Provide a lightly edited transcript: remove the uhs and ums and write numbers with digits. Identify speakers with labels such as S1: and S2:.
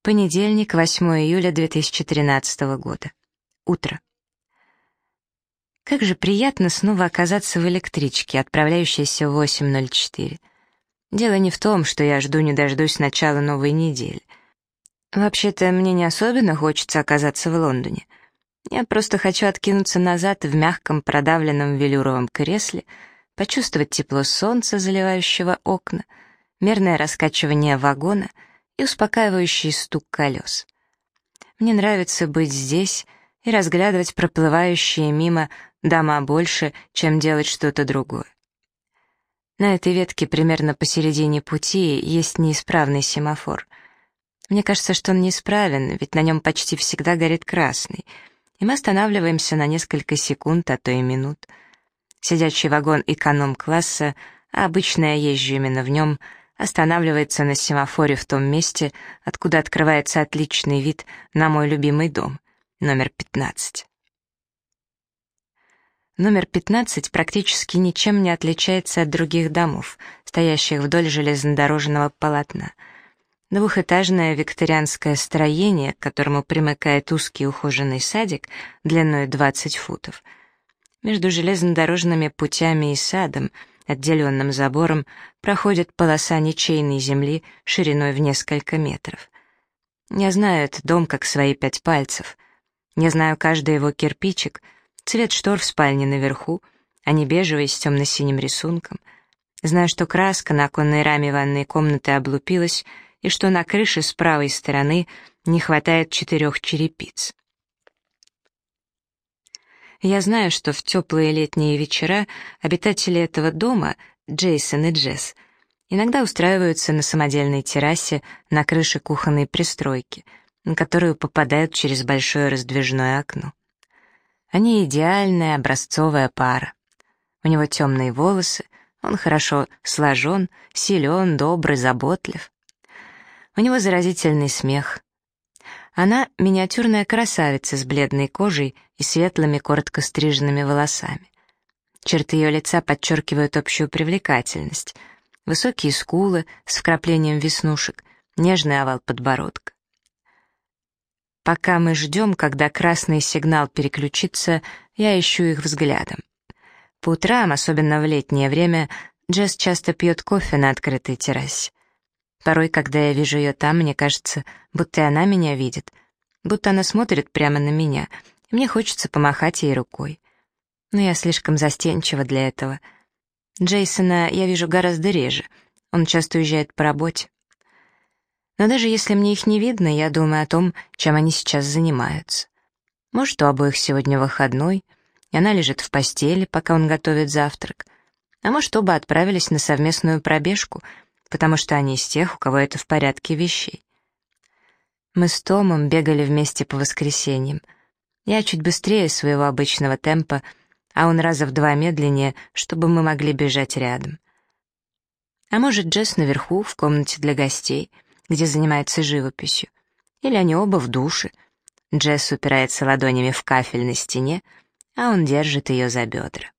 S1: Понедельник, 8 июля 2013 года. Утро. Как же приятно снова оказаться в электричке, отправляющейся в 8:04. Дело не в том, что я жду не дождусь начала новой недели. Вообще-то мне не особенно хочется оказаться в Лондоне. Я просто хочу откинуться назад в мягком продавленном велюровом кресле, почувствовать тепло солнца, заливающего окна, мерное раскачивание вагона и успокаивающий стук колес. Мне нравится быть здесь и разглядывать проплывающие мимо дома больше, чем делать что-то другое. На этой ветке примерно посередине пути есть неисправный семафор. Мне кажется, что он неисправен, ведь на нем почти всегда горит красный, и мы останавливаемся на несколько секунд, а то и минут. Сидячий вагон эконом-класса, а обычно я езжу именно в нем, останавливается на семафоре в том месте, откуда открывается отличный вид на мой любимый дом, номер 15. Номер 15 практически ничем не отличается от других домов, стоящих вдоль железнодорожного полотна. Двухэтажное викторианское строение, к которому примыкает узкий ухоженный садик длиной 20 футов. Между железнодорожными путями и садом, отделенным забором, проходит полоса ничейной земли шириной в несколько метров. Я знаю этот дом как свои 5 пальцев. Я знаю каждый его кирпичик, цвет штор в спальне наверху, они бежевые с темно-синим рисунком. Знаю, что краска на оконной раме ванной комнаты облупилась, и что на крыше с правой стороны не хватает 4 черепиц. Я знаю, что в теплые летние вечера обитатели этого дома, Джейсон и Джесс, иногда устраиваются на самодельной террасе на крыше кухонной пристройки, на которую попадают через большое раздвижное окно. Они идеальная образцовая пара. У него темные волосы, он хорошо сложен, силен, добрый, заботлив. У него заразительный смех. Она — миниатюрная красавица с бледной кожей и светлыми, коротко стриженными волосами. Черты ее лица подчеркивают общую привлекательность. Высокие скулы с вкраплением веснушек, нежный овал подбородка. Пока мы ждем, когда красный сигнал переключится, я ищу их взглядом. По утрам, особенно в летнее время, Джесс часто пьет кофе на открытой террасе. Порой, когда я вижу ее там, мне кажется, будто и она меня видит, будто она смотрит прямо на меня, и мне хочется помахать ей рукой. Но я слишком застенчива для этого. Джейсона я вижу гораздо реже, он часто уезжает по работе. Но даже если мне их не видно, я думаю о том, чем они сейчас занимаются. Может, у обоих сегодня выходной, и она лежит в постели, пока он готовит завтрак. А может, оба отправились на совместную пробежку, потому что они из тех, у кого это в порядке вещей. Мы с Томом бегали вместе по воскресеньям. Я чуть быстрее своего обычного темпа, а он раза в 2 медленнее, чтобы мы могли бежать рядом. А может, Джесс наверху, в комнате для гостей, где занимается живописью. Или они оба в душе. Джесс упирается ладонями в кафель на стене, а он держит ее за бедра.